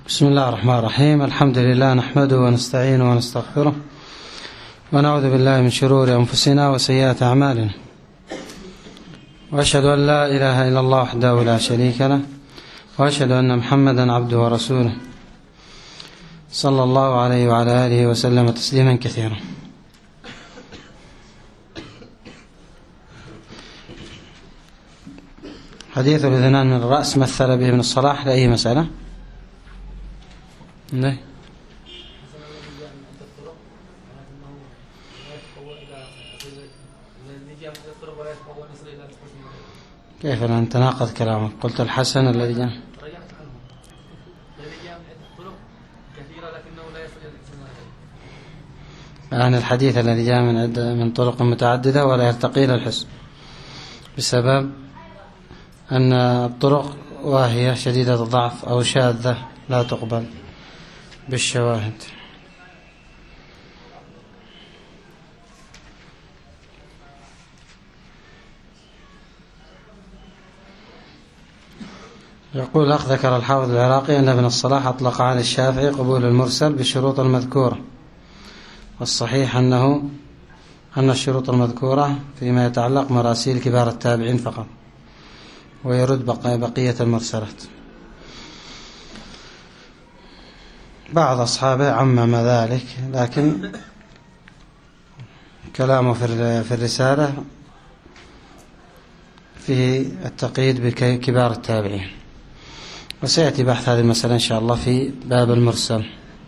بسم الله الرحمن الرحيم. الحمد لله نحمده ونستعينه ونستغفره ونعوذ بالله من شرور أنفسنا وسيئات أعمالنا، وأشهد أن لا إله إلا الله وحده لا شريك له، وأشهد أن محمدا عبده ورسوله صلى الله عليه وعلى آله وسلم تسليما كثيرا. حديث الأذنان من الرأس مثل به ابن الصلاح لأي مسألة؟ نه. كيف الآن تناقض كلامك؟ قلت الحسن الذي جاء الآن الحديث الذي جاء من طرق متعددة ولا يرتقي إلى الحسن بسبب أن الطرق واهية شديدة الضعف أو شاذة لا تقبل بالشواهد. يقول الأخ ذكر الحافظ العراقي أن ابن الصلاح أطلق عن الشافعي قبول المرسل بالشروط المذكورة، والصحيح أن الشروط المذكورة فيما يتعلق مراسيل كبار التابعين فقط، ويرد بقية المرسلات. بعض أصحابه عمم ذلك، لكن كلامه في الرسالة فيه التقييد بكبار التابعين، وسيأتي بحث هذه المسألة إن شاء الله في باب المرسل.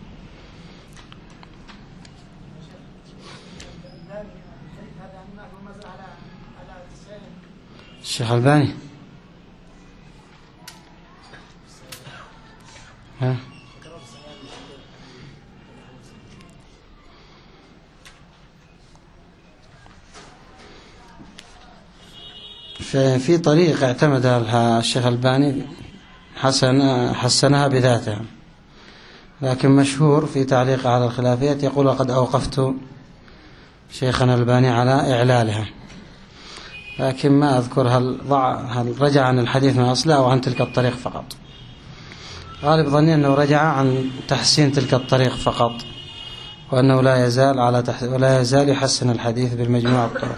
الشيخ الباني في طريقة اعتمدها الشيخ الباني حسنها بذاتها، لكن مشهور في تعليق على الخلافيات يقول وقد أوقفت شيخنا الباني على إعلالها، لكن ما أذكر هل رجع عن الحديث من أصله أو عن تلك الطريق فقط. غالب ظني أنه رجع عن تحسين تلك الطريق فقط، وأنه لا يزال يحسن الحديث بالمجموع الطرق.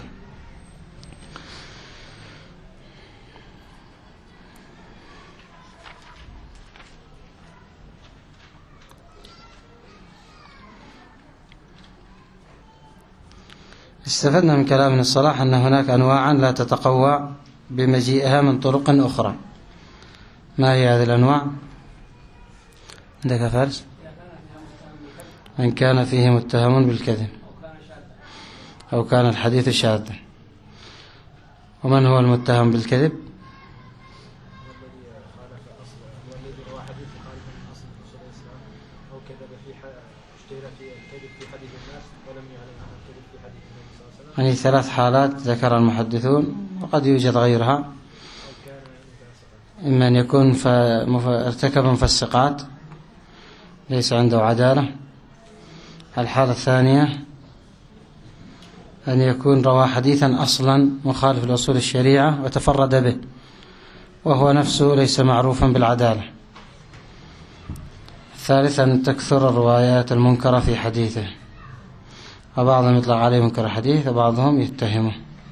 استفدنا من كلام ابن الصلاح أن هناك أنواعا لا تتقوى بمجيئها من طرق أخرى. ما هي هذه الأنواع؟ عندك فارس؟ من كان فيه متهم بالكذب أو كان الحديث شاذا. ومن هو المتهم بالكذب؟ يعني 3 حالات ذكر المحدثون، وقد يوجد غيرها، إما أن يكون ارتكب مفسقات ليس عنده عدالة. الحالة الثانية أن يكون روى حديثا أصلا مخالف لأصول الشريعة وتفرد به، وهو نفسه ليس معروفا بالعدالة. الثالث أن تكثر الروايات المنكرة في حديثه، وبعضهم يطلق عليه منكر الحديث وبعضهم يتهمه.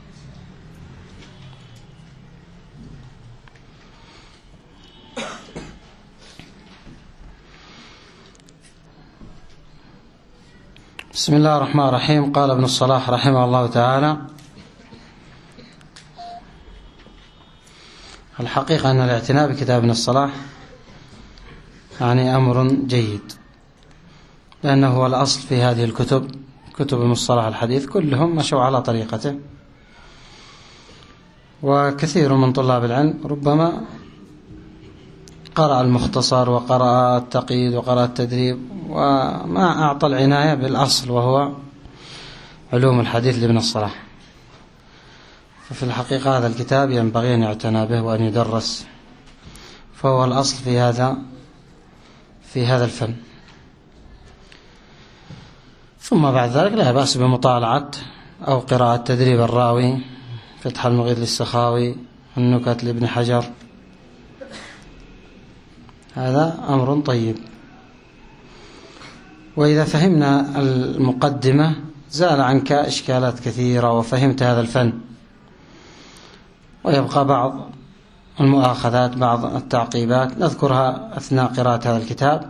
بسم الله الرحمن الرحيم. قال ابن الصلاح رحمه الله تعالى: الحقيقة أن الاعتناء بكتاب ابن الصلاح يعني أمر جيد، لأنه هو الأصل في هذه الكتب، كتب المصطلح الحديث كلهم مشوا على طريقته. وكثير من طلاب العلم ربما قرأ المختصر وقرأ التقييد وقرأ التدريب، وما أعطى العناية بالأصل وهو علوم الحديث لابن الصلاح. ففي الحقيقة هذا الكتاب ينبغي أن يعتنى به وأن يدرس، فهو الأصل في هذا الفن. ثم بعد ذلك لا بأس بمطالعة أو قراءة تدريب الراوي، فتح المغيث للسخاوي، النكت لابن حجر، هذا أمر طيب. وإذا فهمنا المقدمة زال عنك إشكالات كثيرة وفهمت هذا الفن، ويبقى بعض المؤاخذات، بعض التعقيبات نذكرها أثناء قراءة هذا الكتاب،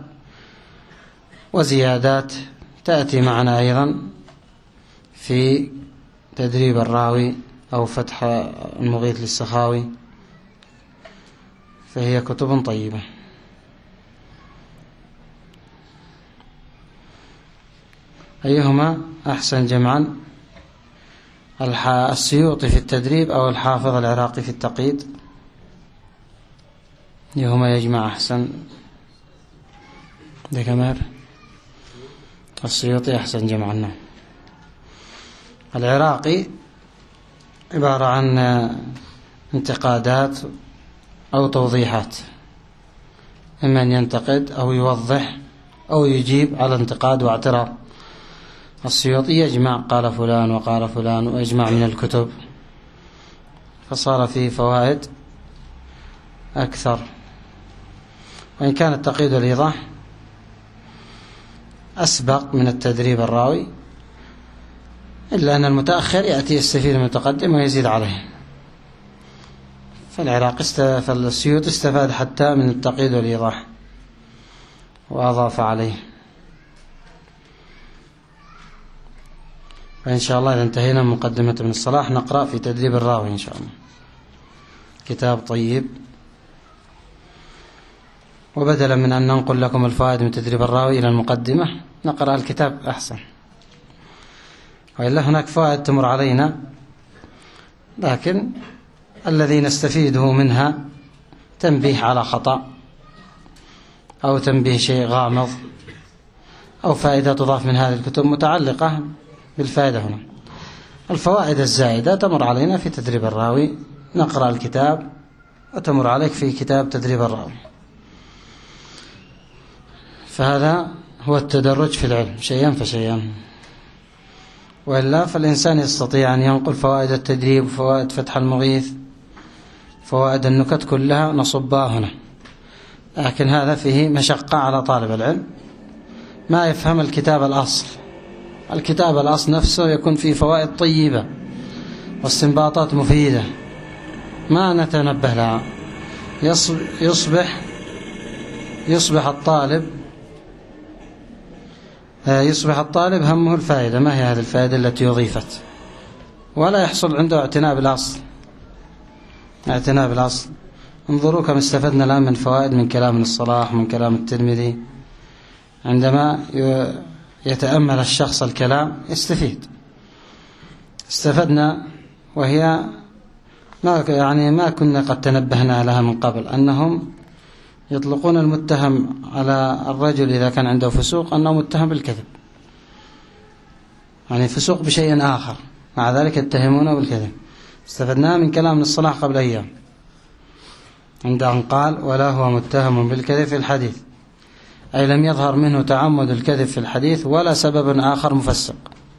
وزيادات تأتي معنا أيضا في تدريب الراوي أو فتح المغيث للسخاوي، فهي كتب طيبة. أيهما أحسن جمعا، السيوطي في التدريب أو الحافظ العراقي في التقييد؟ أيهما يجمع أحسن؟ ده كمار السيوطي أحسن جمعا. العراقي عبارة عن انتقادات أو توضيحات، إما أن ينتقد أو يوضح أو يجيب على انتقاد واعتراض. السيوطي يجمع قال فلان وقال فلان، ويجمع من الكتب، فصار فيه فوائد أكثر. وإن كان التقييد والإيضاح أسبق من التدريب الراوي، إلا أن المتأخر يأتي يستفيد من المتقدم ويزيد عليه. فالسيوطي استفاد حتى من التقييد والإيضاح وأضاف عليه. فإن شاء الله إذا انتهينا من مقدمة ابن الصلاح نقرأ في تدريب الراوي إن شاء الله. كتاب طيب، وبدلا من أن ننقل لكم الفوائد من تدريب الراوي إلى المقدمة نقرأ الكتاب أحسن، وإلا هناك فوائد تمر علينا، لكن الذي نستفيده منها تنبيه على خطأ أو تنبيه شيء غامض أو فائدة تضاف من هذه الكتب متعلقة بالفائدة. هنا الفوائد الزائدة تمر علينا في تدريب الراوي، نقرأ الكتاب وتمر عليك في كتاب تدريب الراوي. فهذا هو التدرج في العلم شيئا فشيئا، وإلا فالإنسان يستطيع أن ينقل فوائد التدريب وفوائد فتح المغيث، فوائد النكت كلها نصبها هنا، لكن هذا فيه مشقة على طالب العلم ما يفهم الكتاب الأصل. الكتاب الأصل نفسه يكون فيه فوائد طيبة واستنباطات مفيدة ما نتنبه لها. يصبح الطالب همه الفائدة، ما هي هذه الفائدة التي أضيفت، ولا يحصل عنده اعتناء بالأصل. انظروا كم استفدنا الآن من فوائد من كلام ابن الصلاح ومن كلام الترمذي. عندما يتأمل الشخص الكلام يستفيد. استفدنا، وهي ما كنا قد تنبهنا لها من قبل، أنهم يطلقون المتهم على الرجل إذا كان عنده فسوق أنه متهم بالكذب، يعني فسوق بشيء آخر، مع ذلك يتهمونه بالكذب. استفدناه من كلام ابن الصلاح قبل أيام عند أن قال: ولا هو متهم بالكذب في الحديث، أي لم يظهر منه تعمد الكذب في الحديث ولا سبب آخر مفسق.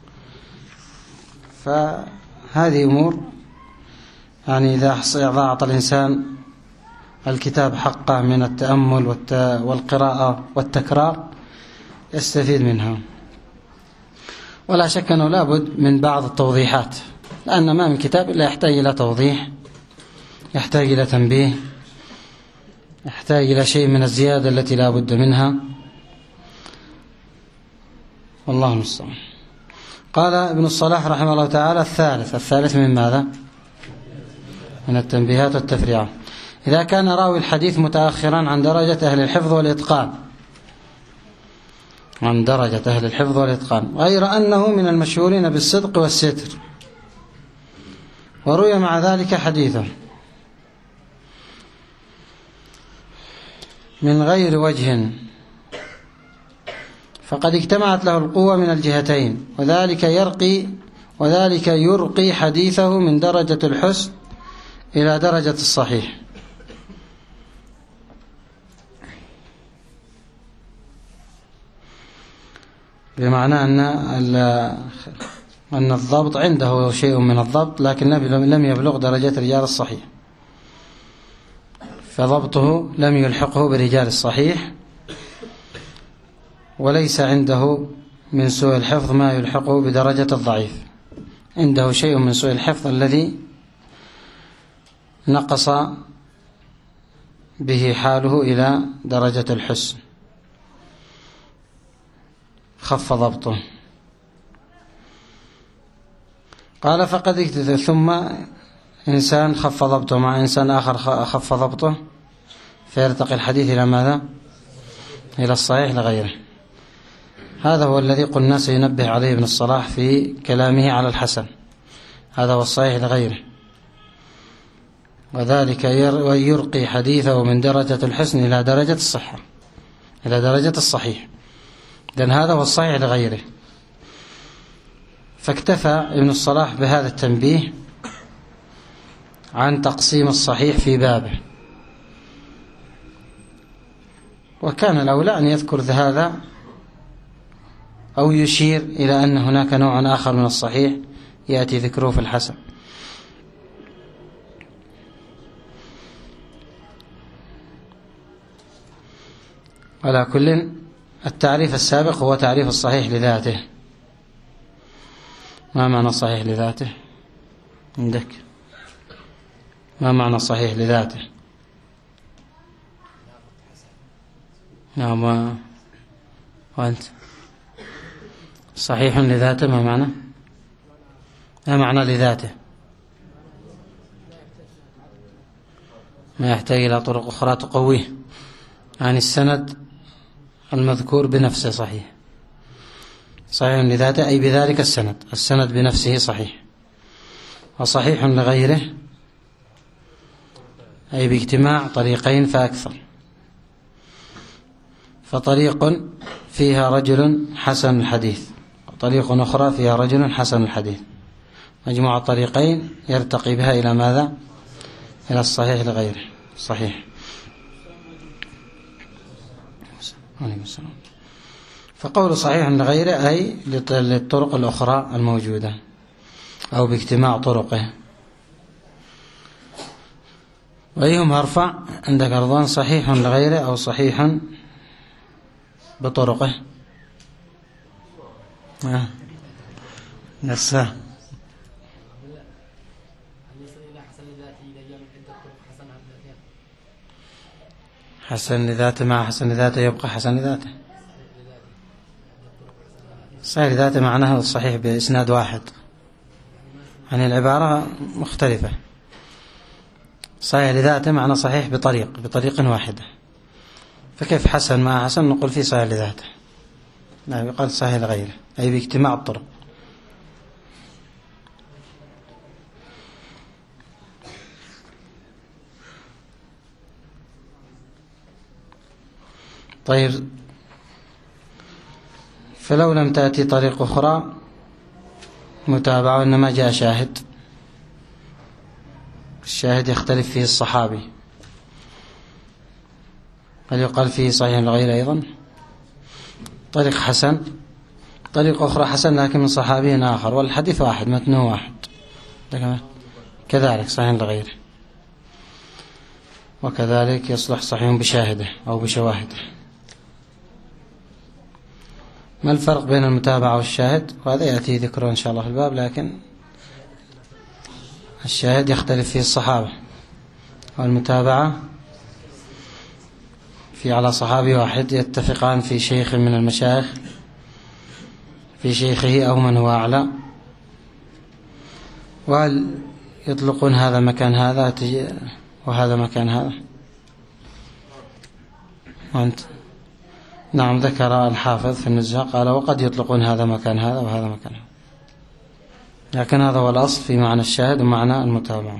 فهذه أمور يعني إذا أعطى الإنسان الكتاب حقه من التأمل والقراءة والتكرار يستفيد منها. ولا شك أنه لابد من بعض التوضيحات، لأن ما من كتاب إلا يحتاج إلى توضيح، يحتاج إلى تنبيه، يحتاج إلى شيء من الزيادة التي لا بد منها، والله المستعان. قال ابن الصلاح رحمه الله تعالى: الثالث من ماذا؟ من التنبيهات والتفريعات. إذا كان راوي الحديث متأخرا عن درجة أهل الحفظ والإتقان، غير أنه من المشهورين بالصدق والستر، وروي مع ذلك حديثه من غير وجه، فقد اجتمعت له القوة من الجهتين، وذلك يرقي حديثه من درجة الحسن إلى درجة الصحيح. بمعنى أن الضبط عنده شيء من الضبط، لكن لم يبلغ درجة رجال الصحيح، فضبطه لم يلحقه برجال الصحيح، وليس عنده من سوء الحفظ ما يلحقه بدرجة الضعيف، عنده شيء من سوء الحفظ الذي نقص به حاله إلى درجة الحسن، خف ضبطه. قال فقد اكتثر، ثم إنسان خف ضبطه مع إنسان آخر خف ضبطه، فيرتقي الحديث إلى ماذا؟ إلى الصحيح لغيره. هذا هو الذي قلنا سينبه عليه ابن الصلاح في كلامه على الحسن، هذا هو الصحيح لغيره، وذلك يرقي حديثه من درجة الحسن إلى درجة الصحة، إلى درجة الصحيح، لأن هذا هو الصحيح لغيره. فاكتفى ابن الصلاح بهذا التنبيه عن تقسيم الصحيح في بابه، وكان الأولى أن يذكر هذا أو يشير إلى أن هناك نوع آخر من الصحيح يأتي ذكره في الحسن. على كل، التعريف السابق هو تعريف الصحيح لذاته. ما معنى الصحيح لذاته عندك؟ ما معنى الصحيح لذاته؟ نعم. وأنت؟ صحيح لذاته ما معنى؟ ما معنى لذاته؟ ما يحتاج إلى طرق أخرى تقويه، يعني السند المذكور بنفسه صحيح. صحيح لذاته أي بذلك السند بنفسه صحيح. وصحيح لغيره أي باجتماع طريقين فأكثر، فطريق فيها رجل حسن الحديث وطريق أخرى فيها رجل حسن الحديث، مجموع الطريقين يرتقي بها إلى ماذا؟ إلى الصحيح لغيره. صحيح. فقول صحيح لغيره أي للطرق الأخرى الموجودة أو باجتماع طرقه. وأيهما أرفع عندك أرضان؟ صحيح لغيره أو صحيح بطرقه؟ نفسه. حسن لذاته مع حسن لذاته يبقى حسن لذاته. صحيح لذاته معناه الصحيح بإسناد واحد، يعني العبارة مختلفة. صحيح لذاته معنى صحيح بطريق واحدة، فكيف حسن مع حسن نقول فيه صحيح لذاته؟ لا، يقال صحيح لغيره أي باجتماع الطرق. طيب، فلو لم تأتي طريق أخرى متابعة وإنما جاء شاهد، الشاهد يختلف فيه الصحابي، هل يقال فيه صحيح لغيره أيضا؟ طريق حسن، طريق أخرى حسن لكن من صحابي آخر، والحديث واحد متنه واحد، كذلك صحيح لغيره. وكذلك يصلح صحيح بشاهده أو بشواهده. ما الفرق بين المتابعة والشاهد؟ وهذا يأتي ذكره إن شاء الله في الباب، لكن الشاهد يختلف فيه الصحابة، والمتابعة في على صحابي واحد يتفقان في شيخ من المشايخ في شيخه أو من هو أعلى، وهل يطلقون هذا مكان هذا وهذا مكان هذا؟ وأنت؟ نعم، ذكر الحافظ في النزهة قال وقد يطلقون هذا مكان هذا وهذا مكان هذا، لكن هذا هو الأصل في معنى الشاهد ومعنى المتابعة.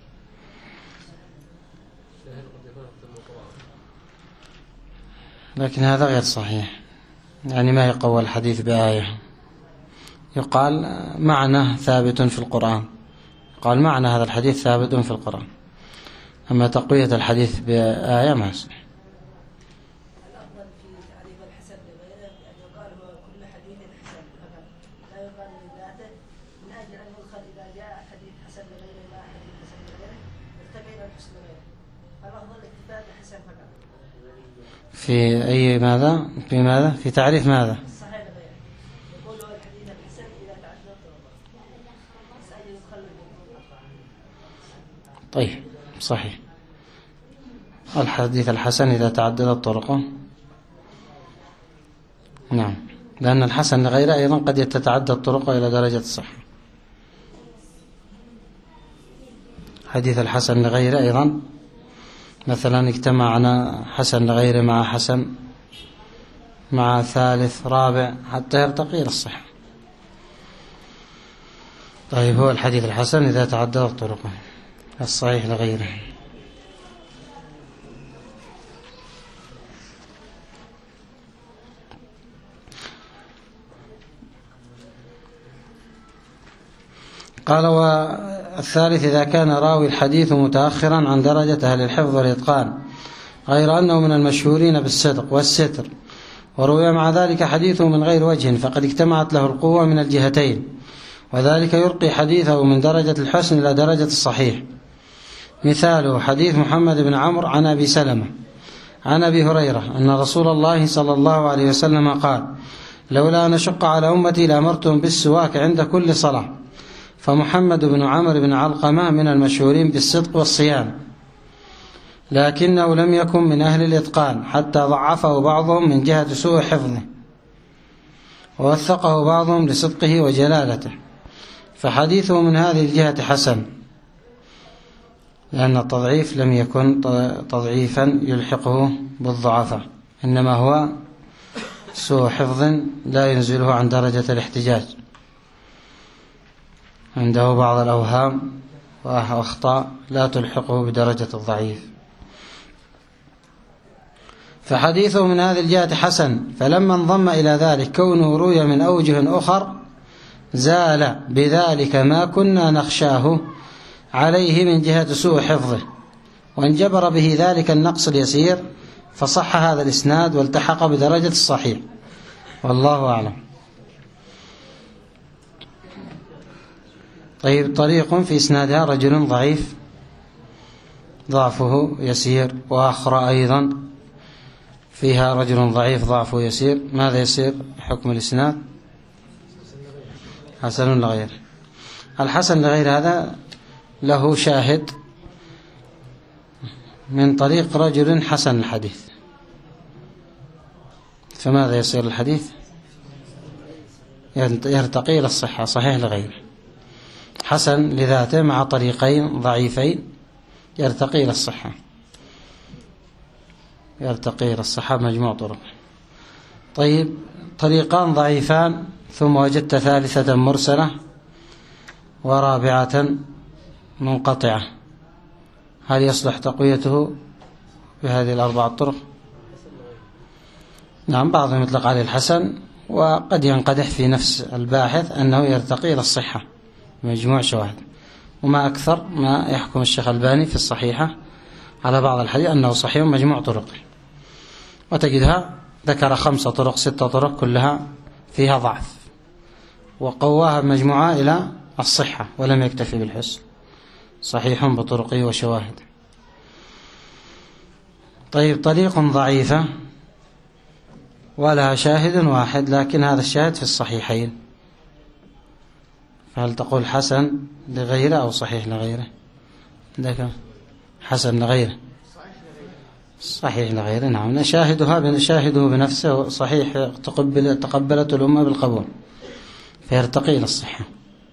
لكن هذا غير صحيح، يعني ما يقوى الحديث بآية، يقال معنى ثابت في القرآن، قال معنى هذا الحديث ثابت في القرآن، أما تقوية الحديث بآية ما يصح. الأفضل في تعريف الحسن لغيره أن يقال هو كل حديث حسن فقط، لا يقال لذاته، من أجل أن يدخل إذا جاء حديث حسن لغيره ما حديث حسن لغيره يرتقي إلى الحسن لغيره، فالأفضل الاكتفاء بحسن فقط. في أي ماذا؟ في ماذا؟ في تعريف ماذا؟ الصحيح لغيره. يقول الحديث الحسن إذا تعدد طرقه. طيب صحيح، الحديث الحسن إذا تعددت طرقه. نعم، لأن الحسن لغيره أيضا قد تتعدد طرقه إلى درجة الصحة. حديث الحسن لغيره أيضا مثلا اجتمعنا حسن لغيره مع حسن مع ثالث رابع حتى يرتقي إلى الصحة. طيب، هو الحديث الحسن إذا تعددت طرقه، الصحيح لغيره. قال: والثالث إذا كان راوي الحديث متأخرا عن درجة أهل الحفظ والإتقان، غير أنه من المشهورين بالصدق والستر، وروي مع ذلك حديثه من غير وجه، فقد اجتمعت له القوة من الجهتين، وذلك يرقي حديثه من درجة الحسن إلى درجة الصحيح. مثاله حديث محمد بن عمرو عن أبي سلمة عن أبي هريرة أن رسول الله صلى الله عليه وسلم قال: لولا أن أشق على أمتي لأمرتهم بالسواك عند كل صلاة. فمحمد بن عمرو بن علقمة من المشهورين بالصدق والصيانة، لكنه لم يكن من أهل الإتقان، حتى ضعفه بعضهم من جهة سوء حفظه، ووثقه بعضهم لصدقه وجلالته، فحديثه من هذه الجهة حسن، لأن التضعيف لم يكن تضعيفا يلحقه بالضعفاء، إنما هو سوء حفظ لا ينزله عن درجة الاحتجاج، عنده بعض الأوهام وأخطاء لا تلحقه بدرجة الضعيف، فحديثه من هذه الجهة حسن. فلما انضم إلى ذلك كونه روي من أوجه أخر، زال بذلك ما كنا نخشاه عليه من جهة سوء حفظه، وانجبر به ذلك النقص اليسير، فصح هذا الإسناد والتحق بدرجة الصحيح، والله أعلم. طيب، طريق في إسنادها رجل ضعيف ضعفه يسير، وأخرى أيضا فيها رجل ضعيف ضعفه يسير، ماذا يصير حكم الإسناد؟ حسن لغير. الحسن لغير هذا له شاهد من طريق رجل حسن الحديث، فماذا يصير الحديث؟ يرتقي إلى الصحة، صحيح لغيره. حسن لذاته مع طريقين ضعيفين يرتقي إلى الصحة، يرتقي إلى الصحة مجموع طرق. طيب، طريقان ضعيفان ثم وجدت ثالثة مرسلة ورابعة منقطعة، هل يصلح تقويته بهذه الأربعة طرق؟ نعم، بعضهم يطلق عليه الحسن، وقد ينقدح في نفس الباحث أنه يرتقي إلى الصحة مجموع شواهد. وما أكثر ما يحكم الشيخ الباني في الصحيحة على بعض الحديث أنه صحيح مجموع طرقه، وتجدها ذكر 5 طرق 6 طرق كلها فيها ضعف، وقواها مجموعة إلى الصحة، ولم يكتفي بالحسن، صحيح بطرقه وشواهد. طيب، طريق ضعيفة ولها شاهد واحد، لكن هذا الشاهد في الصحيحين، فهل تقول حسن لغيره أو صحيح لغيره؟ عندك حسن لغيره، صحيح لغيره. نعم، شاهده بنفسه صحيح، تقبلته الأمة بالقبول، فيرتقي إلى الصحة.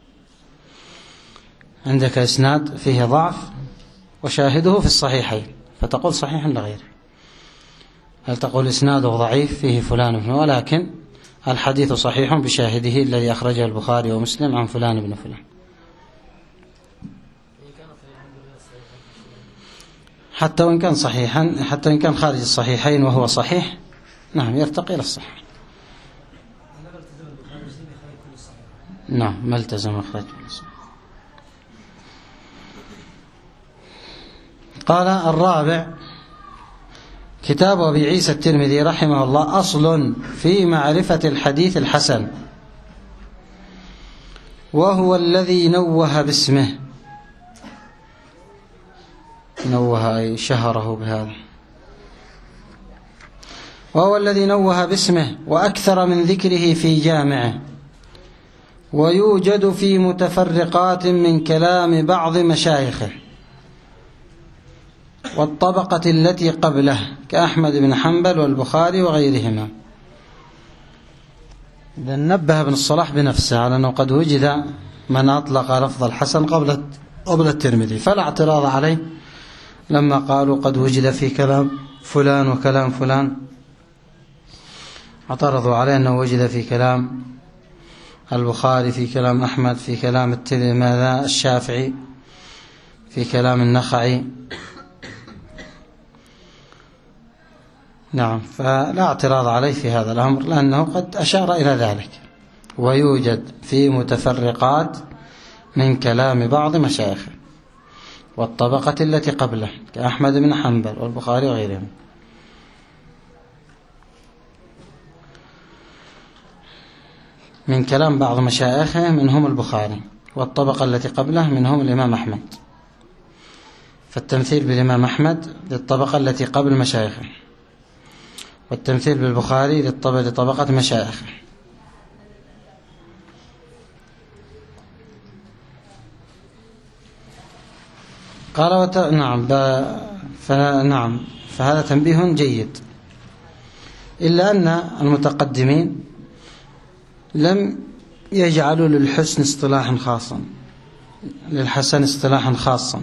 عندك إسناد فيه ضعف وشاهده في الصحيحين، فتقول صحيح لغيره. هل تقول إسناده ضعيف فيه فلان، ولكن الحديث صحيح بشاهده الذي أخرجه البخاري ومسلم عن فلان بن فلان. حتى وإن كان صحيحا، حتى وإن كان خارج الصحيحين وهو صحيح، نعم، يرتقي إلى الصحة. نعم، ما التزم أخرج. قال: الرابع كتاب أبي عيسى الترمذي رحمه الله أصل في معرفة الحديث الحسن، وهو الذي نوه باسمه، نوه أي شهره بهذا. وهو الذي نوه باسمه وأكثر من ذكره في جامعه، ويوجد في متفرقات من كلام بعض مشايخه والطبقة التي قبله كأحمد بن حنبل والبخاري وغيرهما. إذا نبه ابن الصلاح بنفسه على أنه قد وجد من أطلق لفظ الحسن قبل الترمذي، فلا اعتراض عليه لما قالوا قد وجد في كلام فلان وكلام فلان. اعترضوا عليه أنه وجد في كلام البخاري، في كلام أحمد، في كلام الشافعي، في كلام النخعي. نعم، فلا اعتراض عليه في هذا الأمر لأنه قد أشار إلى ذلك. ويوجد في متفرقات من كلام بعض مشايخه والطبقة التي قبله كأحمد بن حنبل والبخاري وغيرهم. من كلام بعض مشايخه منهم البخاري، والطبقة التي قبله منهم الإمام أحمد، فالتمثيل بالإمام أحمد للطبقة التي قبل مشايخه، والتمثيل بالبخاري لطبقة مشايخه. قال نعم فهذا تنبيه جيد، إلا أن المتقدمين لم يجعلوا للحسن اصطلاحا خاصا، للحسن اصطلاحا خاصا،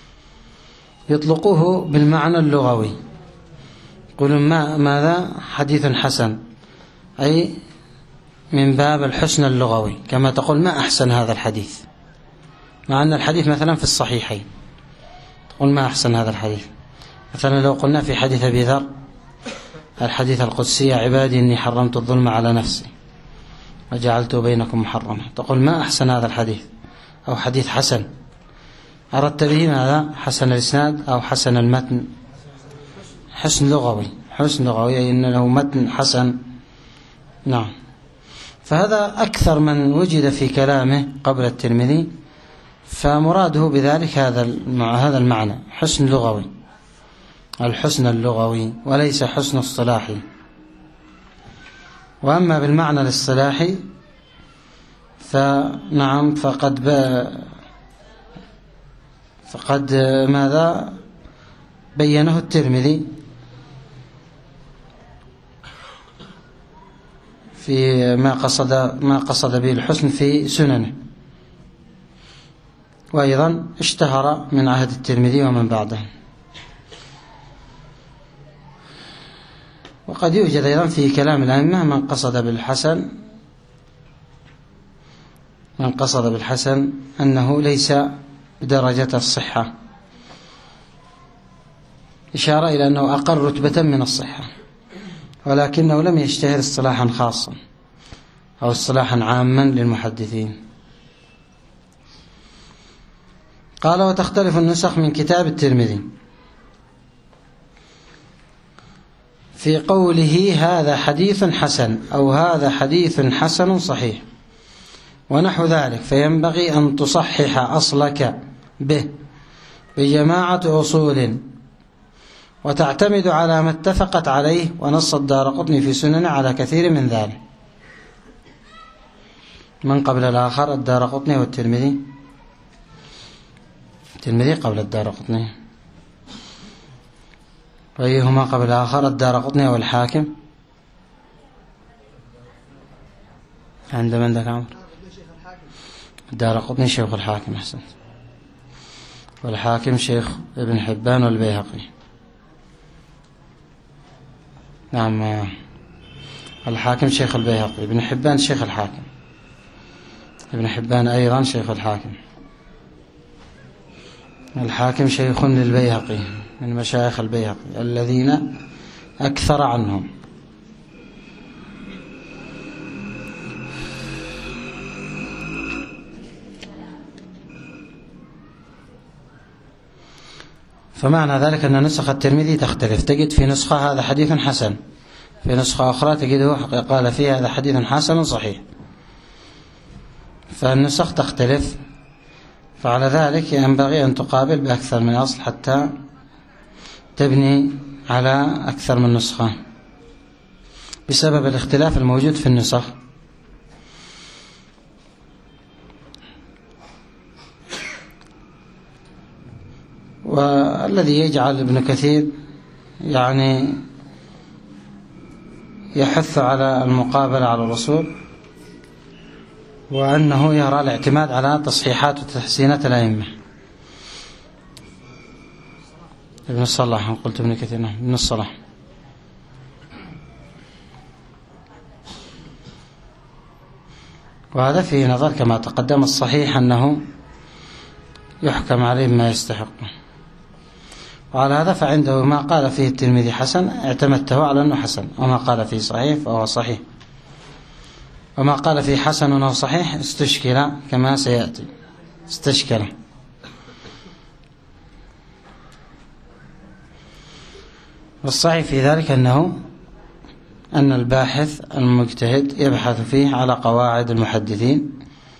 يطلقوه بالمعنى اللغوي، يقولون ماذا حديث حسن، أي من باب الحسن اللغوي، كما تقول ما أحسن هذا الحديث، مع أن الحديث مثلا في الصحيحين تقول ما أحسن هذا الحديث. مثلا لو قلنا في حديث أبي ذر الحديث القدسي: يا عبادي إني حرمت الظلم على نفسي وجعلته بينكم محرما، تقول ما أحسن هذا الحديث، أو حديث حسن. أردت به ماذا؟ حسن الإسناد أو حسن المتن، حسن لغوي أي أن له متن حسن. نعم، فهذا أكثر من وجد في كلامه قبل الترمذي، فمراده بذلك هذا المعنى، حسن لغوي، الحسن اللغوي وليس حسن اصطلاحي. وأما بالمعنى الاصطلاحي فنعم فقد ماذا بينه الترمذي في ما قصد به الحسن في سننه، وأيضا اشتهر من عهد الترمذي ومن بعده. وقد يوجد أيضا في كلام الأئمة من قصد بالحسن أنه ليس بدرجة الصحة، إشارة إلى أنه أقل رتبة من الصحة، ولكنه لم يشتهر اصطلاحا خاصا أو اصطلاحا عاما للمحدثين. قال: وتختلف النسخ من كتاب الترمذي في قوله هذا حديث حسن أو هذا حديث حسن صحيح ونحو ذلك، فينبغي أن تصحح أصلك به بجماعة أصول وتعتمد على ما اتفقت عليه، ونص الدارقطني في سننه على كثير من ذلك. من قبل الآخر؟ الدارقطني والترمذي. الترمذي قبل الدارقطني. وأيهما قبل الآخر؟ الدارقطني والحاكم. عند من ذاك عمر؟ الدارقطني شيخ الحاكم، أحسن، والحاكم شيخ ابن حبان والبيهقي. نعم، الحاكم شيخ البيهقي، ابن حبان شيخ الحاكم، ابن حبان أيضا شيخ الحاكم، الحاكم شيخ للبيهقي من مشايخ البيهقي الذين أكثر عنهم. فمعنى ذلك أن نسخ الترمذي تختلف، تجد في نسخة هذا حديث حسن، في نسخة أخرى تجده قال فيها هذا حديث حسن صحيح، فالنسخ تختلف. فعلى ذلك ينبغي أن تقابل بأكثر من أصل حتى تبني على أكثر من نسخة. بسبب الاختلاف الموجود في النسخ. والذي يجعل ابن كثير يعني يحث على المقابلة على الرسول وأنه يرى الاعتماد على تصحيحات وتحسينات الأئمة. ابن الصلاح، قلت ابن كثير، نعم ابن الصلاح. وهذا فيه نظر كما تقدم. الصحيح أنه يحكم عليه ما يستحقه، وعلى هذا فعنده ما قال فيه الترمذي حسن اعتمدته على أنه حسن، وما قال فيه صحيح فهو صحيح، وما قال فيه حسن أنه صحيح استشكل كما سيأتي، استشكل. والصحيح في ذلك أن الباحث المجتهد يبحث فيه على قواعد المحدثين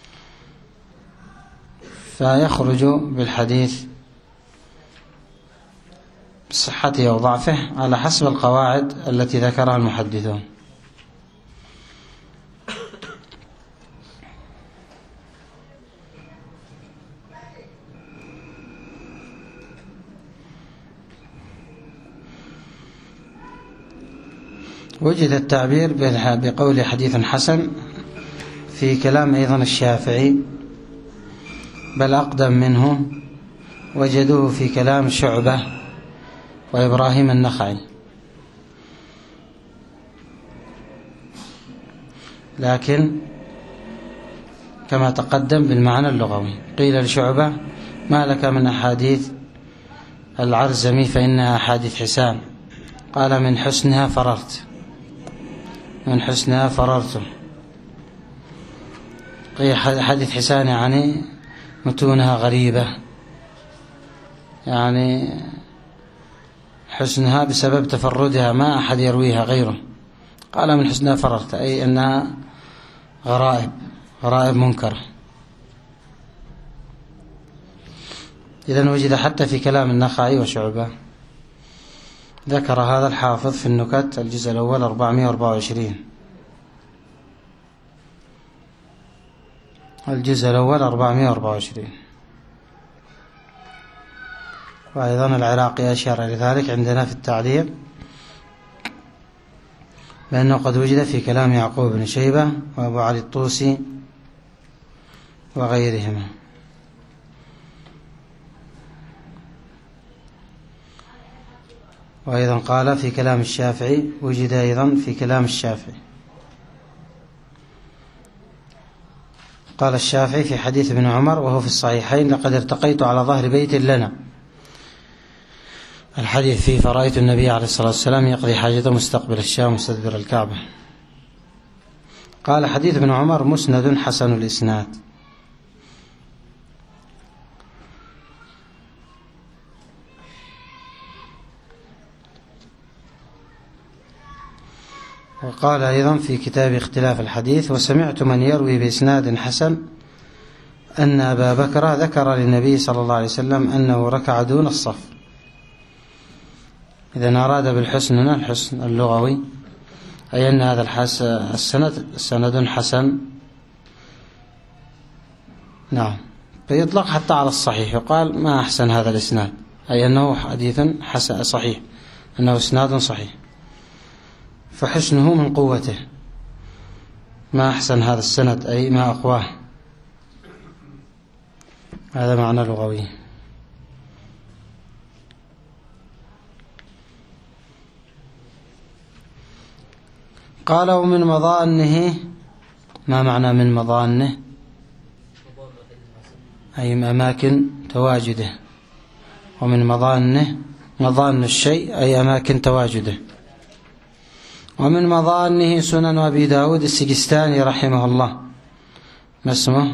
فيخرج بالحديث بصحته أو ضعفه على حسب القواعد التي ذكرها المحدثون. وجد التعبير بقول حديث حسن في كلام أيضا الشافعي، بل أقدم منه وجدوه في كلام شعبة وإبراهيم النخعي، لكن كما تقدم بالمعنى اللغوي. قيل لشعبة: ما لك من أحاديث العرزمي فإنها أحاديث حسان؟ قال: من حسنها فررت، من حسنها فررت. حديث حسان يعني متونها غريبة، يعني حسنها بسبب تفردها ما أحد يرويها غيره. قال: من حسنها فررت، أي أنها غرائب منكرة. إذن وجد حتى في كلام النخعي وشعبة. ذكر هذا الحافظ في النكت الجزء الأول 424، الجزء الأول 424. وأيضا العراقي أشار إلى ذلك عندنا في التعليق بأنه قد وجد في كلام يعقوب بن شيبة وأبو علي الطوسي وغيرهما. وأيضا قال في كلام الشافعي، وجد أيضا في كلام الشافعي. قال الشافعي في حديث ابن عمر وهو في الصحيحين: لقد ارتقيت على ظهر بيت لنا. الحديث فيه: فرأيت النبي عليه الصلاة والسلام يقضي حاجته مستقبل الشام مستدبر الكعبة. قال حديث ابن عمر مسند حسن الإسناد. وقال أيضا في كتاب اختلاف الحديث: وسمعت من يروي بإسناد حسن أن أبا بكر ذكر للنبي صلى الله عليه وسلم أنه ركع دون الصف. إذن أراد بالحسن هنا الحسن اللغوي، أي أن هذا السند حسن. نعم، فيطلق حتى على الصحيح، يقال: ما أحسن هذا الإسناد، أي أنه حديث حسن صحيح، أنه إسناد صحيح، فحسنه من قوته. ما أحسن هذا السند أي ما أقواه. هذا معنى لغوي. قال: ومن مظانه. ما معنى من مظانه؟ أي أماكن تواجده. ومن مظانه، مظان الشيء أي أماكن تواجده. ومن مظانه سنن أبي داود السجستاني رحمه الله. ما اسمه؟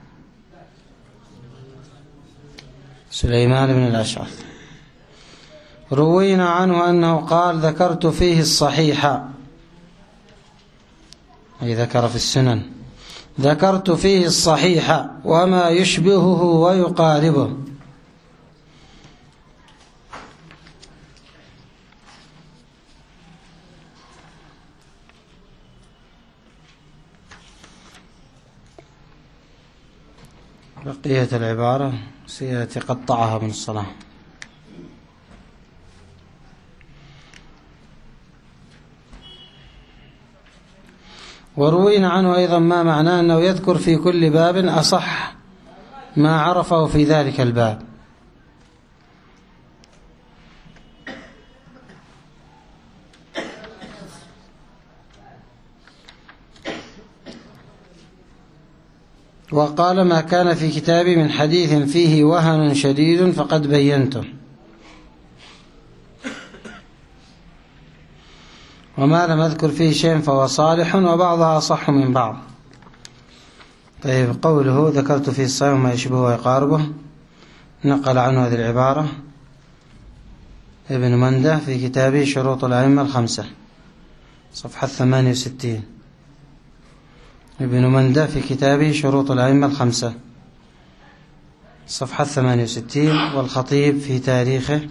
سليمان بن الأشعث. روينا عنه أنه قال: ذكرت فيه الصحيح، أي ذكر في السنن: ذكرت فيه الصحيح وما يشبهه ويقاربه. بقية العبارة سيأتي قطعها من الصلاة. وروينا عنه أيضا ما معناه أنه يذكر في كل باب أصح ما عرفه في ذلك الباب. وقال: ما كان في كتابي من حديث فيه وهن شديد فقد بينته، وما لم أذكر فيه شيء فهو صالح وبعضها أصح من بعض. طيب، قوله ذكرت فيه الصحيح وما يشبهه ويقاربه، نقل عنه هذه العبارة ابن منده في كتابه شروط الأئمة الخمسة صفحة 68. ابن منده في كتابه شروط الأئمة الخمسة صفحة 68. والخطيب في تاريخه،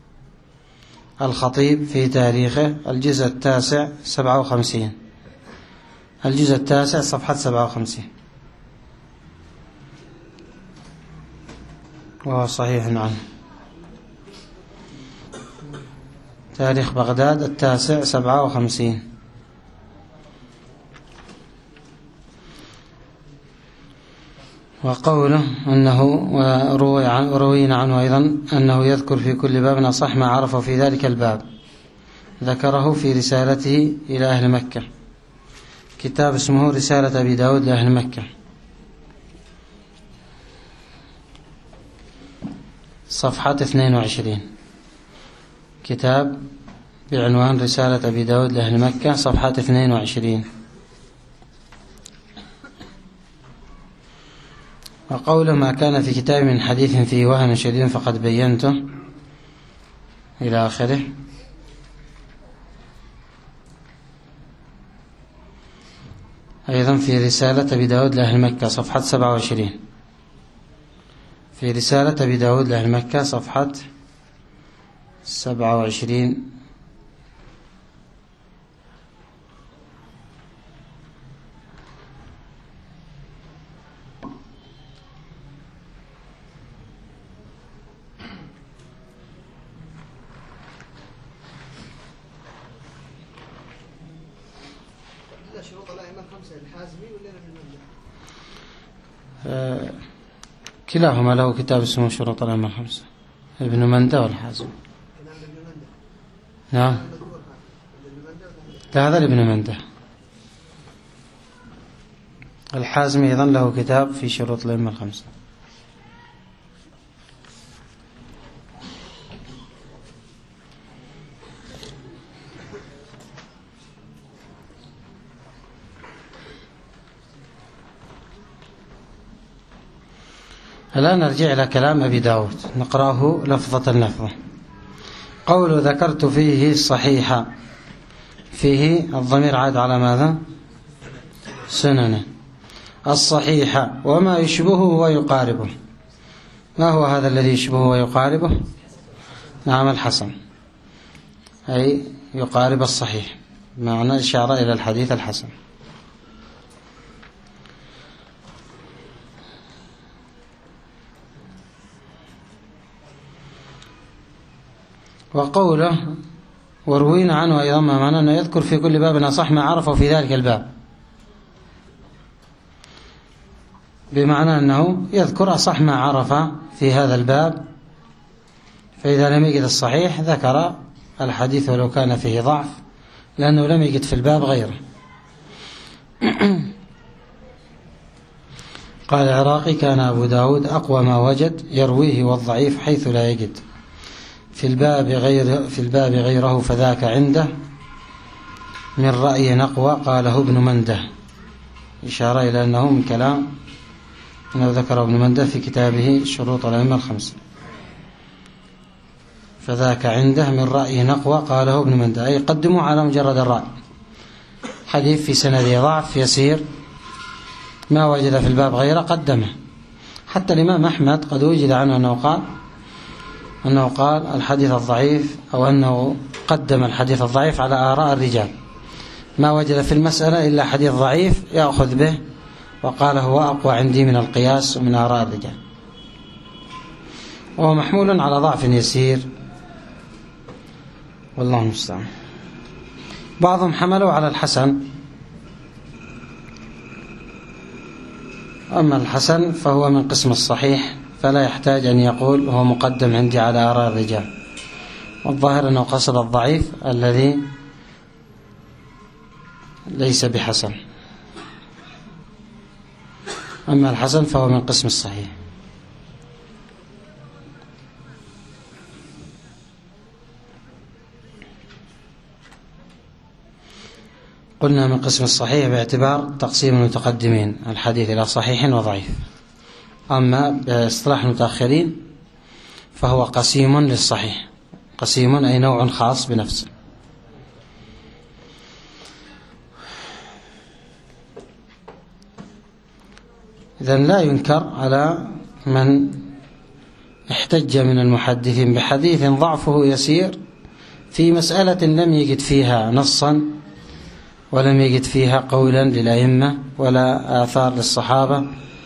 الخطيب في تاريخه الجزء التاسع 57، الجزء التاسع صفحة 57، وهو صحيح عنه. تاريخ بغداد التاسع 57. وقوله أنه وروينا عنه أيضا أنه يذكر في كل باب أصح ما عرفه في ذلك الباب، ذكره في رسالته إلى أهل مكة، كتاب اسمه رسالة أبي داود لأهل مكة، صفحة 22. كتاب بعنوان رسالة أبي داود لأهل مكة صفحة 22. وقوله: ما كان في كتاب من حديث فيه وهن شديد فقد بينته، إلى آخره. أيضا في رسالة أبي داود لأهل مكة صفحة 27. في رسالة أبي داود لأهل مكة صفحة 27. شروط الأئمة الخمسة الحازمي ولا ابن منده؟ كلاهما له كتاب اسمه شروط الأئمة الخمسة، ابن منده والحازمي. نعم، هذا ابن منده. الحازمي أيضا له كتاب في شروط الأئمة الخمسة. الآن نرجع إلى كلام أبي داود، نقرأه لفظة لفظة. قول ذكرت فيه الصحيح، فيه الضمير عاد على ماذا؟ سننه. الصحيح وما يشبهه ويقاربه. ما هو هذا الذي يشبهه ويقاربه؟ نعم، الحسن، أي يقارب الصحيح، معنى إشارة إلى الحديث الحسن. وقوله وروينا عنه أيضا ما معنى أنه يذكر في كل باب أصح ما عرفه في ذلك الباب، بمعنى أنه يذكر أصح ما عرف في هذا الباب، فإذا لم يجد الصحيح ذكر الحديث ولو كان فيه ضعف، لأنه لم يجد في الباب غيره. قال العراقي: كان أبو داود أقوى ما وجد يرويه والضعيف حيث لا يجد، في الباب غيره فذاك عنده من رأي نقوى، قاله ابن منده، إشارة إلى أنه من كلام أنه ذكر ابن منده في كتابه شروط الأئمة الخمسة. فذاك عنده من رأي نقوى، قاله ابن منده، أي قدموا على مجرد الرأي. حديث في سنده ضعف يسير ما وجد في الباب غيره قدمه. حتى الإمام أحمد قد وجد عنه أنه قال الحديث الضعيف، أو أنه قدم الحديث الضعيف على آراء الرجال، ما وجد في المسألة إلا حديث ضعيف يأخذ به وقال هو أقوى عندي من القياس ومن آراء الرجال، وهو محمول على ضعف يسير والله المستعان. بعضهم حملوا على الحسن، أما الحسن فهو من قسم الصحيح، فلا يحتاج أن يقول هو مقدم عندي على آراء الرجال، والظاهر أنه قصد الضعيف الذي ليس بحسن، أما الحسن فهو من قسم الصحيح. قلنا من قسم الصحيح باعتبار تقسيم المتقدمين الحديث إلى صحيح وضعيف، أما باصطلاح المتأخرين فهو قسيم للصحيح، قسيم أي نوع خاص بنفسه. إذن لا ينكر على من احتج من المحدثين بحديث ضعفه يسير في مسألة لم يجد فيها نصا ولم يجد فيها قولا للأئمة ولا آثار للصحابة،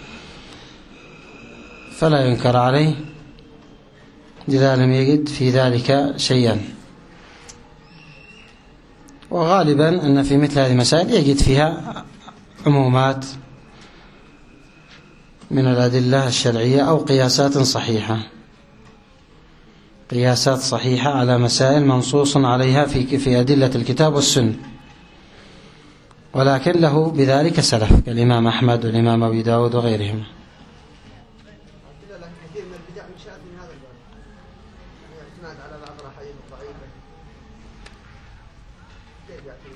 فلا ينكر عليه إذا لم يجد في ذلك شيئا. وغالبا أن في مثل هذه المسائل يجد فيها عمومات من الأدلة الشرعية أو قياسات صحيحة، قياسات صحيحة على مسائل منصوص عليها في أدلة الكتاب والسنة، ولكن له بذلك سلف كالإمام أحمد والإمام أبي داود وغيرهم. كثير من البدع انشأت من هذا الباب، اعتماد على بعض الأحاديث الضعيفة، كيف يعتمد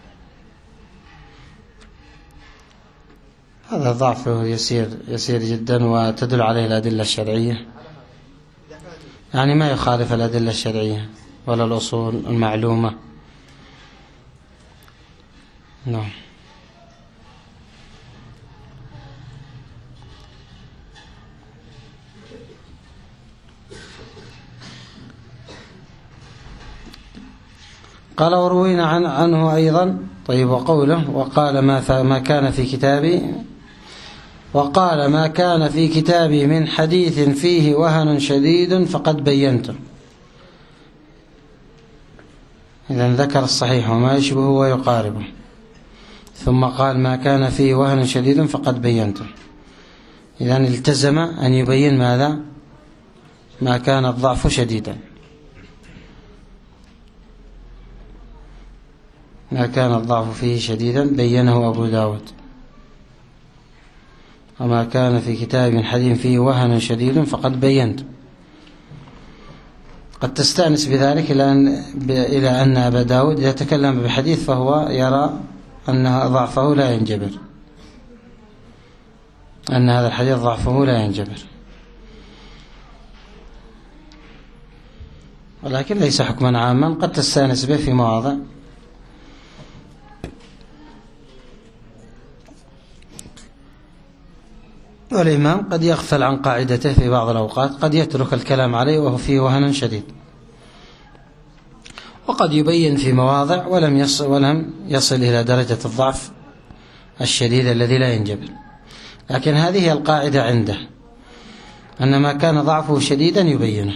عليه؟ هذا ضعفه يسير جدا، وتدل عليه الأدلة الشرعية، يعني ما يخالف الأدلة الشرعية ولا الأصول المعلومة. نعم. قال وروينا عنه أيضا. طيب، وقوله وقال ما كان في كتابي، وقال ما كان في كتابي من حديث فيه وهن شديد فقد بينته. إذن ذكر الصحيح وما يشبهه ويقاربه، ثم قال ما كان فيه وهن شديد فقد بينته. إذن التزم أن يبين ماذا؟ ما كان الضعف شديدا، ما كان الضعف فيه شديدا بينه أبو داود. وما كان في كتاب من حديث فيه وهن شديد فقد بينته. قد تستأنس بذلك إلى أن أبا داود إذا تكلم بحديث فهو يرى أن ضعفه لا ينجبر، أن هذا الحديث ضعفه لا ينجبر، ولكن ليس حكما عاما، قد تستأنس به في مواضع. والإمام قد يغفل عن قاعدته في بعض الأوقات، قد يترك الكلام عليه وهو فيه وهن شديد، وقد يبين في مواضع ولم يصل إلى درجة الضعف الشديد الذي لا ينجبر. لكن هذه هي القاعدة عنده، أن ما كان ضعفه شديدا يبينه.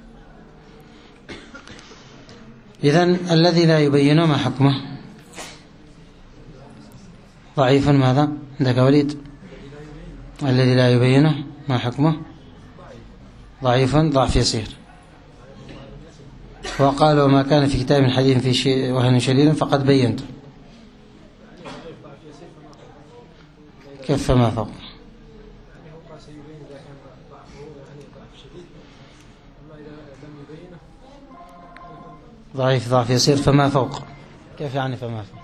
إذن الذي لا يبينه ما حكمه؟ ضعيف. ماذا عندك وليد؟ الذي لا يبينه ما حكمه؟ ضعيف، ضعف يسير. وقالوا ما كان في كتاب حديث في وهن شديد فقد بينته. كيف فما فوق؟ ضعيف، ضعف يسير، فما فوق. كيف يعني فما فوق؟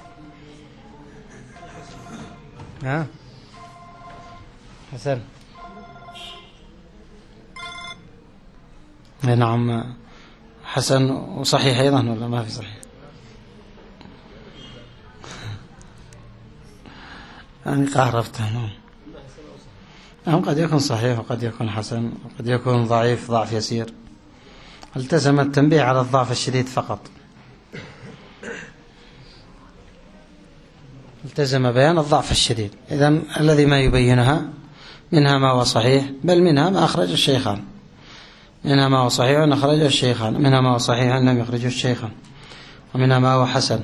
ها حسن؟ نعم حسن. وصحيح أيضا ولا ما في صحيح؟ يعني قاربته. نعم، قد يكون صحيح وقد يكون حسن وقد يكون ضعيف، ضعف يسير. التزم التنبيه على الضعف الشديد فقط. التزم بيان الضعف الشديد. إذن الذي ما يبينها منها ما هو صحيح، بل منها ما أخرج الشيخان، منها ما هو صحيح أن أخرجه الشيخان، منها ما هو صحيح أن لم يخرجه الشيخان، ومنها ما هو حسن،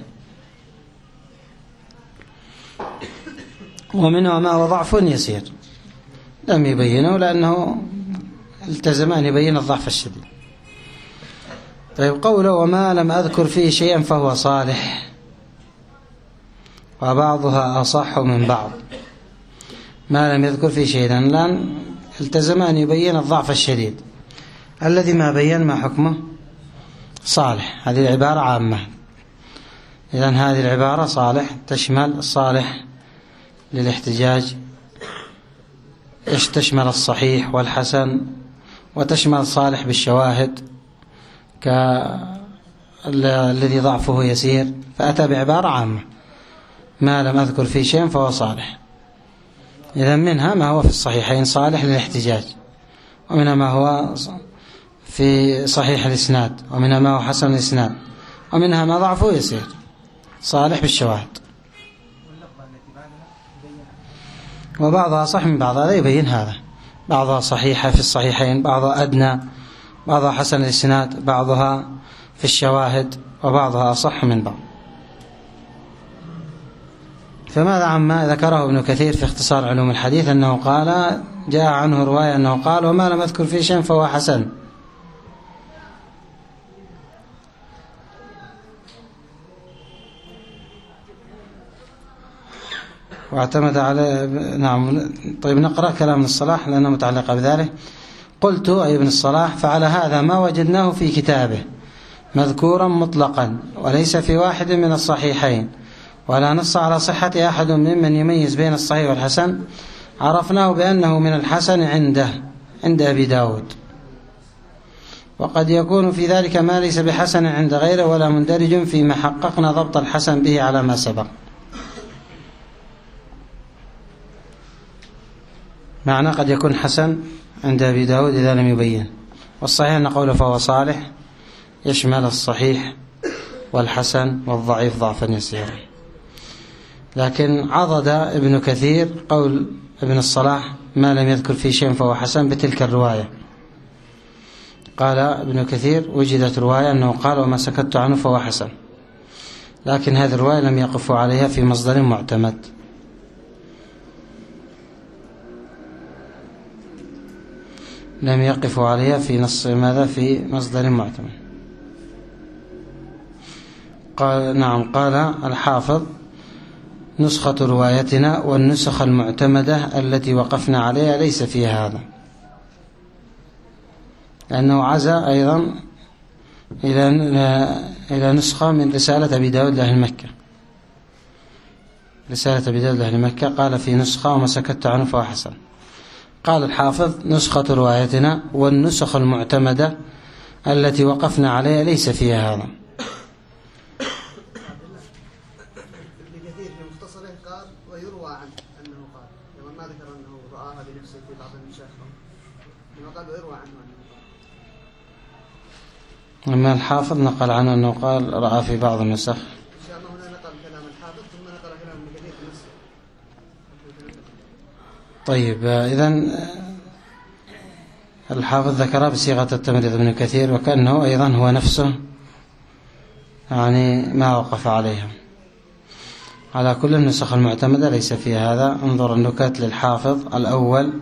ومنها ما هو ضعف يسير لم يبينه لأنه التزم أن يبين الضعف الشديد. طيب، قوله وما لم أذكر فيه شيئا فهو صالح وبعضها أصح من بعض. ما لم يذكر فيه شيئا، لأن التزم أن يبين الضعف الشديد الذي ما بين ما حكمه صالح. هذه العبارة عامة. إذن هذه العبارة صالح تشمل الصالح للاحتجاج، تشمل الصحيح والحسن، وتشمل الصالح بالشواهد كالذي ضعفه يسير، فأتى بعبارة عامة ما لم أذكر فيه شيئا فهو صالح. إذن منها ما هو في الصحيحين صالح للاحتجاج، ومنها ما هو في صحيح الإسناد، ومنها ما هو حسن الإسناد، ومنها ما ضعفه يسير صالح بالشواهد. وبعضها صح من بعض، هذا يبين هذا، بعضها صحيحة في الصحيحين، بعضها أدنى، بعضها حسن الإسناد، بعضها في الشواهد، وبعضها أصح من بعض. فماذا عما ذكره ابن كثير في اختصار علوم الحديث أنه قال جاء عنه رواية أنه قال وما لم أذكر فيه شيء فهو حسن. واعتمد على نعم. طيب، نقرأ كلام ابن الصلاح لأنه متعلق بذلك. قلت أي ابن الصلاح فعلى هذا ما وجدناه في كتابه مذكورا مطلقا وليس في واحد من الصحيحين، ولا نص على صحة أحد ممن يميز بين الصحيح والحسن، عرفناه بأنه من الحسن عند أبي داود، وقد يكون في ذلك ما ليس بحسن عند غيره ولا مندرج فيما حققنا ضبط الحسن به على ما سبق. معنى قد يكون حسن عند أبي داود إذا لم يبين. والصحيح أن قوله فهو صالح يشمل الصحيح والحسن والضعيف ضعفا يسيرا. لكن عضد ابن كثير قول ابن الصلاح ما لم يذكر فيه شيء فهو حسن بتلك الرواية. قال ابن كثير وجدت رواية أنه قال وما سكت عنه فهو حسن، لكن هذه الرواية لم يقفوا عليها في مصدر معتمد. لم يقفوا عليها في نص ماذا في مصدر معتمد. قال نعم. قال الحافظ نسخة روايتنا والنسخ المعتمدة التي وقفنا عليها ليس فيها هذا، لأنه عزى أيضا إلى نسخة من رسالة أبي داود لأهل مكة. رسالة أبي داود لأهل مكة قال في نسخة وما سكت عنه فهو حسن. قال الحافظ نسخة روايتنا والنسخ المعتمدة التي وقفنا عليها ليس فيها هذا. ابن كثير في مختصره قال ويروى عنه أنه قال، لما ما ذكر أنه رآها بنفسه في بعض المشايخ، لما قال ويروى عنه أنه قال. أما الحافظ نقل عنه أنه قال رأى في بعض النسخ. إن شاء الله هنا نقل كلام الحافظ ثم نقل كلام ابن كثير في نفسه. طيب، إذن الحافظ ذكر بصيغة التمريض ابن كثير، وكأنه أيضا هو نفسه يعني ما وقف عليها. على كل النسخ المعتمدة ليس فيها هذا. انظر النكات للحافظ الأول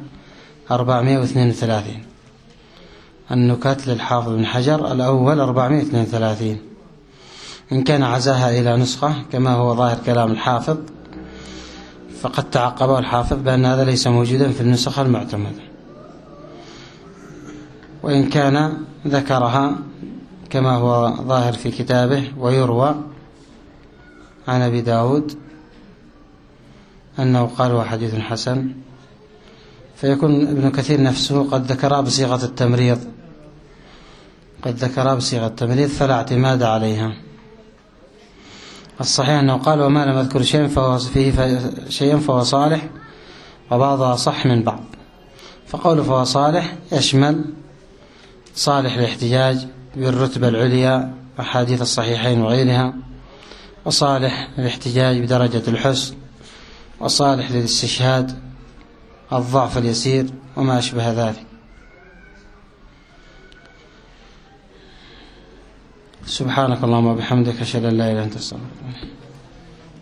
432، النكات للحافظ بن حجر الأول 432. إن كان عزاها إلى نسخة كما هو ظاهر كلام الحافظ فقد تعقبه الحافظ بأن هذا ليس موجودا في النسخ المعتمدة، وإن كان ذكرها كما هو ظاهر في كتابه ويروى عن أبي داود أنه قال هو حديث حسن، فيكون ابن كثير نفسه قد ذكرها بصيغة التمريض، فلا اعتماد عليها. الصحيح أنه قال وما لم أذكر شيئا فهو صالح وبعضها صح من بعض. فقوله فهو صالح يشمل صالح الاحتجاج بالرتبة العليا وحديث الصحيحين وغيرها، وصالح الاحتجاج بدرجة الحسن وصالح للاستشهاد، الضعف اليسير وما أشبه ذلك. سبحانك اللهم وبحمدك، أشهد أن لا إله إلا أنت، أستغفرك.